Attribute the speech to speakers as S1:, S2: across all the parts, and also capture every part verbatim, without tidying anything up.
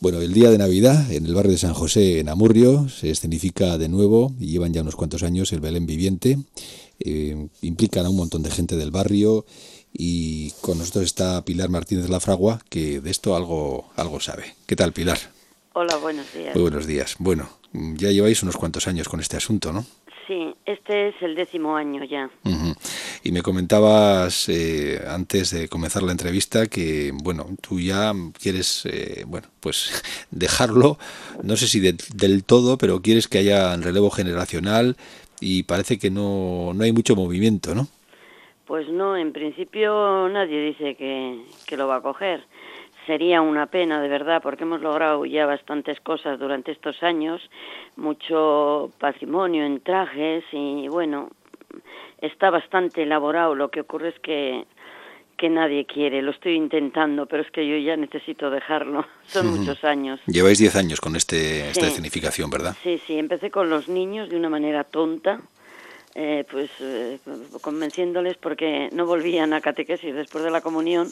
S1: Bueno, el día de Navidad en el barrio de San José, en Amurrio, se escenifica de nuevo y llevan ya unos cuantos años el Belén Viviente. Eh, implican a un montón de gente del barrio y con nosotros está Pilar Martínez Lafragua, que de esto algo, algo sabe. ¿Qué tal, Pilar?
S2: Hola, buenos días.
S1: Muy buenos días. Bueno, ya lleváis unos cuantos años con este asunto, ¿no?
S2: Sí, este es el décimo año ya.
S1: Uh-huh. Y me comentabas eh, antes de comenzar la entrevista que, bueno, tú ya quieres, eh, bueno, pues dejarlo, no sé si de, del todo, pero quieres que haya relevo generacional y parece que no, no hay mucho movimiento, ¿no?
S2: Pues no, en principio nadie dice que, que lo va a coger. Sería una pena, de verdad, porque hemos logrado ya bastantes cosas durante estos años, mucho patrimonio en trajes y, bueno, está bastante elaborado. Lo que ocurre es que, que nadie quiere. Lo estoy intentando, pero es que yo ya necesito dejarlo. Son
S1: Uh-huh.
S2: muchos años.
S1: Lleváis diez años con este, esta
S2: Sí,
S1: escenificación, ¿verdad?
S2: sí, sí. Empecé con los niños de una manera tonta. Eh, pues eh, convenciéndoles porque no volvían a catequesis después de la comunión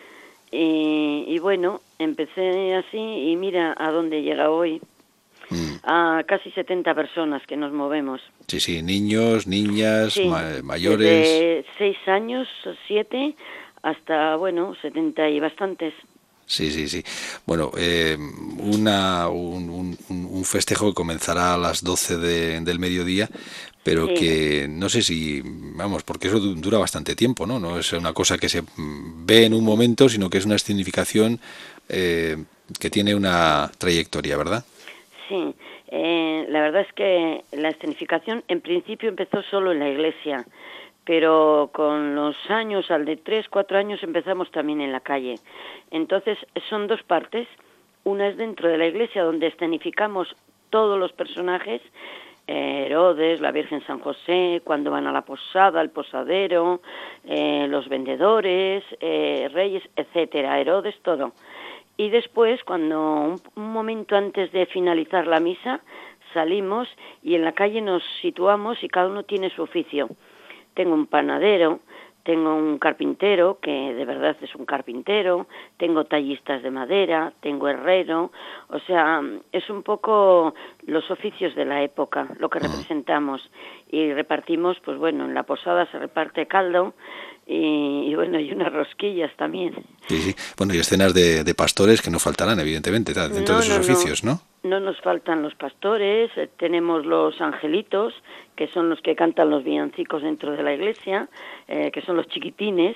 S2: y, y bueno, empecé así y mira a dónde llega hoy, mm. a casi setenta personas que nos movemos.
S1: Sí, sí, niños, niñas,
S2: sí,
S1: ma- mayores.
S2: Desde seis años, siete, hasta, bueno, setenta y bastantes.
S1: Sí, sí, sí. Bueno, eh, una, un, un, un festejo que comenzará a las doce de, del mediodía, pero sí. que no sé si, vamos, porque eso dura bastante tiempo, ¿no? No es una cosa que se ve en un momento, sino que es una escenificación eh, que tiene una trayectoria, ¿verdad?
S2: Sí, eh, la verdad es que la escenificación en principio empezó solo en la iglesia, pero con los años, al de tres, cuatro años, empezamos también en la calle. Entonces, son dos partes. Una es dentro de la iglesia, donde escenificamos todos los personajes, eh, Herodes, la Virgen San José, cuando van a la posada, el posadero, eh, los vendedores, eh, reyes, etcétera, Herodes, todo. Y después, cuando un, un momento antes de finalizar la misa, salimos y en la calle nos situamos y cada uno tiene su oficio. Tengo un panadero, tengo un carpintero, que de verdad es un carpintero, tengo tallistas de madera, tengo herrero, o sea, es un poco los oficios de la época, lo que representamos. Y repartimos, pues bueno, en la posada se reparte caldo y, y bueno, y unas rosquillas también.
S1: Sí, sí. Bueno, y escenas de, de pastores que no faltarán, evidentemente, dentro
S2: no,
S1: de esos
S2: no,
S1: oficios, ¿no?
S2: No nos faltan los pastores, eh, tenemos los angelitos, que son los que cantan los villancicos dentro de la iglesia, eh, que son los chiquitines,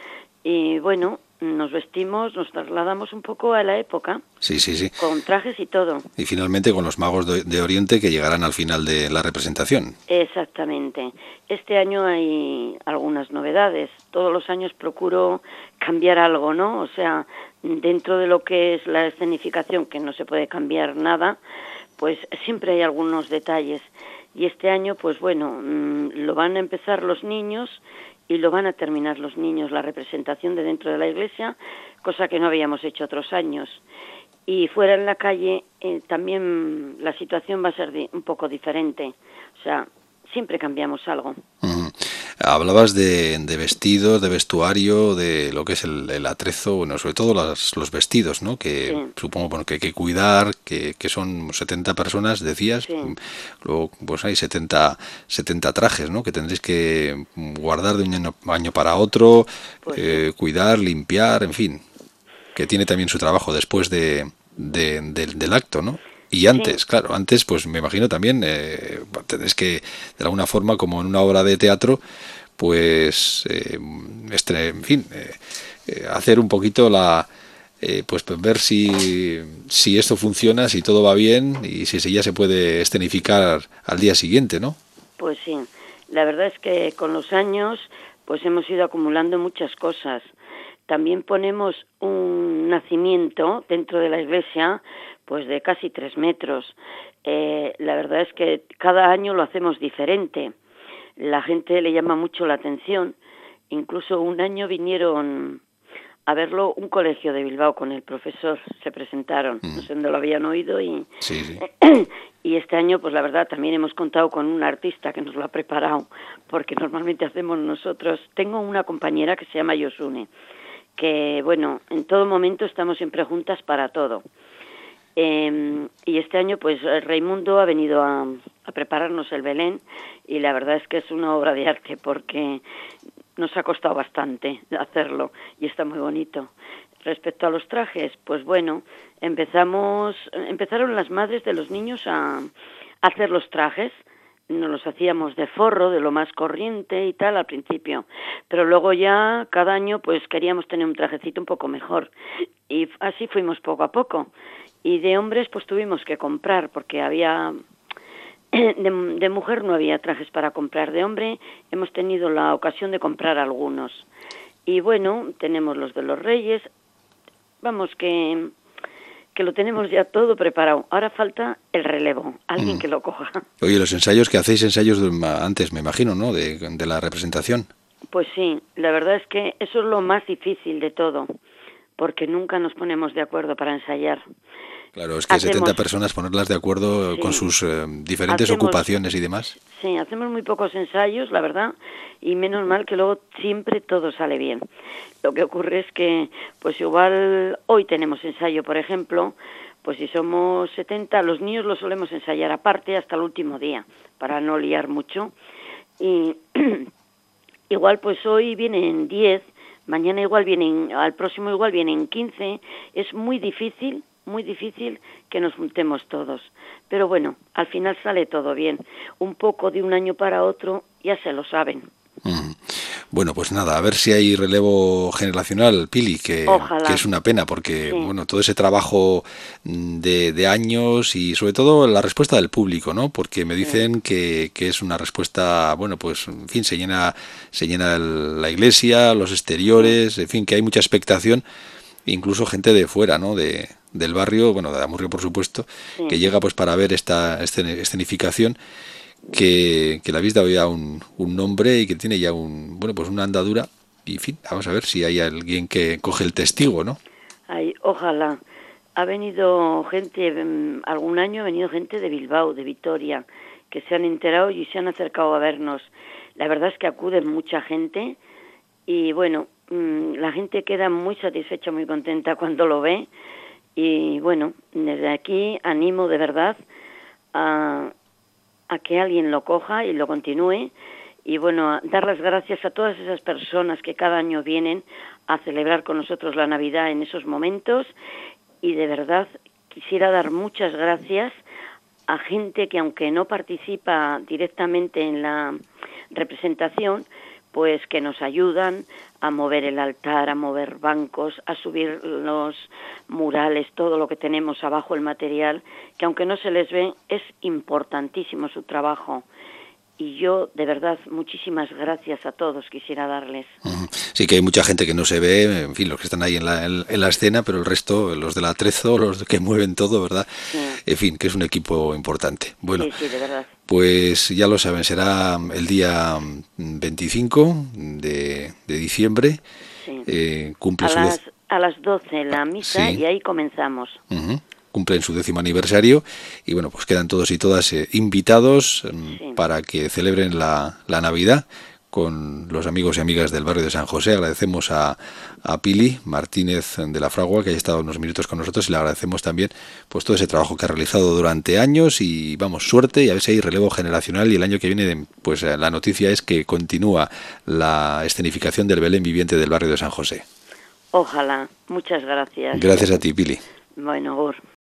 S2: y bueno, nos vestimos, nos trasladamos un poco a la época,
S1: sí, sí, sí.
S2: con trajes y todo.
S1: Y finalmente con los magos de, de Oriente que llegarán al final de la representación.
S2: Exactamente. Este año hay algunas novedades. Todos los años procuro cambiar algo, ¿no? O sea, dentro de lo que es la escenificación, que no se puede cambiar nada, pues siempre hay algunos detalles. Y este año, pues bueno, lo van a empezar los niños y lo van a terminar los niños, la representación de dentro de la iglesia, cosa que no habíamos hecho otros años. Y fuera en la calle eh, también la situación va a ser di- un poco diferente. O sea, siempre cambiamos algo.
S1: Uh-huh. Hablabas de, de vestidos, de vestuario, de lo que es el, el atrezo, bueno, sobre todo las, los vestidos, ¿no? Que sí. Supongo bueno, que hay que cuidar, que, que son setenta personas, decías.
S2: Sí.
S1: Luego, pues hay setenta, setenta trajes, ¿no? Que tendréis que guardar de un año, año para otro, pues eh, sí. Cuidar, limpiar, en fin. Que tiene también su trabajo después de, de, de del acto, ¿no? Y antes, sí. Claro, antes pues me imagino también eh, tenéis que, de alguna forma, como en una obra de teatro, pues, eh, este, en fin, eh, eh, hacer un poquito la... Eh, pues ver si, si esto funciona, si todo va bien y si, si ya se puede escenificar al día siguiente, ¿no?
S2: Pues sí, la verdad es que con los años pues hemos ido acumulando muchas cosas. También ponemos un nacimiento dentro de la iglesia, pues de casi tres metros. Eh, la verdad es que cada año lo hacemos diferente. La gente le llama mucho la atención. Incluso un año vinieron a verlo un colegio de Bilbao con el profesor, se presentaron, mm. no sé dónde lo habían oído y,
S1: sí, sí.
S2: y este año pues la verdad también hemos contado con un artista que nos lo ha preparado, porque normalmente hacemos nosotros. Tengo una compañera que se llama Yosune, que bueno, en todo momento estamos siempre juntas para todo. Eh, y este año, pues, Raimundo ha venido a, a prepararnos el Belén, y la verdad es que es una obra de arte, porque nos ha costado bastante hacerlo, y está muy bonito. Respecto a los trajes, pues bueno, empezamos, empezaron las madres de los niños a, a hacer los trajes. Nos los hacíamos de forro, de lo más corriente y tal al principio, pero luego ya cada año pues queríamos tener un trajecito un poco mejor, y así fuimos poco a poco. Y de hombres pues tuvimos que comprar, porque había de, de mujer no había trajes para comprar. De hombre hemos tenido la ocasión de comprar algunos, y bueno, tenemos los de los Reyes. Vamos, que, que lo tenemos ya todo preparado. Ahora falta el relevo, alguien mm. que lo coja.
S1: Oye, los ensayos que hacéis, ensayos de, antes, me imagino, ¿no?, de, de la representación.
S2: Pues sí, la verdad es que eso es lo más difícil de todo, porque nunca nos ponemos de acuerdo para ensayar.
S1: Claro, es que hacemos, setenta personas, ponerlas de acuerdo, sí, con sus eh, diferentes hacemos, ocupaciones y demás.
S2: Sí, hacemos muy pocos ensayos, la verdad, y menos mal que luego siempre todo sale bien. Lo que ocurre es que, pues igual hoy tenemos ensayo, por ejemplo, pues si somos setenta, los niños los solemos ensayar aparte hasta el último día, para no liar mucho. Y igual pues hoy vienen diez, mañana igual vienen, al próximo igual vienen quince, es muy difícil, muy difícil que nos juntemos todos. Pero bueno, al final sale todo bien. Un poco de un año para otro, ya se lo saben.
S1: Mm. Bueno, pues nada, a ver si hay relevo generacional, Pili, que, que es una pena, porque sí, bueno, todo ese trabajo de, de años y sobre todo la respuesta del público, ¿no? Porque me dicen sí, que, que es una respuesta, bueno, pues en fin, se llena, se llena el, la iglesia, los exteriores, sí, en fin, que hay mucha expectación, incluso gente de fuera, ¿no?, de, del barrio, bueno, de Amurrio por supuesto, sí, que llega pues para ver esta escenificación, que, que le habéis dado ya un, un nombre y que tiene ya un, bueno, pues una andadura, y en fin, vamos a ver si hay alguien que coge el testigo, ¿no?
S2: Ay, ojalá. Ha venido gente, algún año ha venido gente de Bilbao, de Vitoria, que se han enterado y se han acercado a vernos. La verdad es que acude mucha gente, y bueno, la gente queda muy satisfecha, muy contenta cuando lo ve. Y bueno, desde aquí animo de verdad a, a que alguien lo coja y lo continúe. Y bueno, a dar las gracias a todas esas personas que cada año vienen a celebrar con nosotros la Navidad en esos momentos. Y de verdad quisiera dar muchas gracias a gente que, aunque no participa directamente en la representación, pues que nos ayudan a mover el altar, a mover bancos, a subir los murales, todo lo que tenemos abajo, el material, que aunque no se les ve, es importantísimo su trabajo. Y yo, de verdad, muchísimas gracias a todos quisiera darles.
S1: Sí, que hay mucha gente que no se ve, en fin, los que están ahí en la, en, en la escena, pero el resto, los del atrezo, los que mueven todo, ¿verdad? Sí. En fin, que es un equipo importante. Bueno,
S2: sí, sí, de verdad.
S1: Pues ya lo saben, será el día veinticinco de, de diciembre.
S2: Sí.
S1: Eh, cumple
S2: a,
S1: su
S2: las, a las doce la misa, sí, y ahí comenzamos.
S1: Uh-huh. Cumplen su décimo aniversario y bueno, pues quedan todos y todas eh, invitados um, sí, para que celebren la, la Navidad con los amigos y amigas del barrio de San José. Agradecemos a, a Pili Martínez de la Fragua, que haya estado unos minutos con nosotros, y le agradecemos también pues todo ese trabajo que ha realizado durante años, y vamos, suerte, y a ver si hay relevo generacional, y el año que viene pues la noticia es que continúa la escenificación del Belén viviente del barrio de San José.
S2: Ojalá. Muchas gracias.
S1: Gracias a ti, Pili.
S2: Bueno, Gur.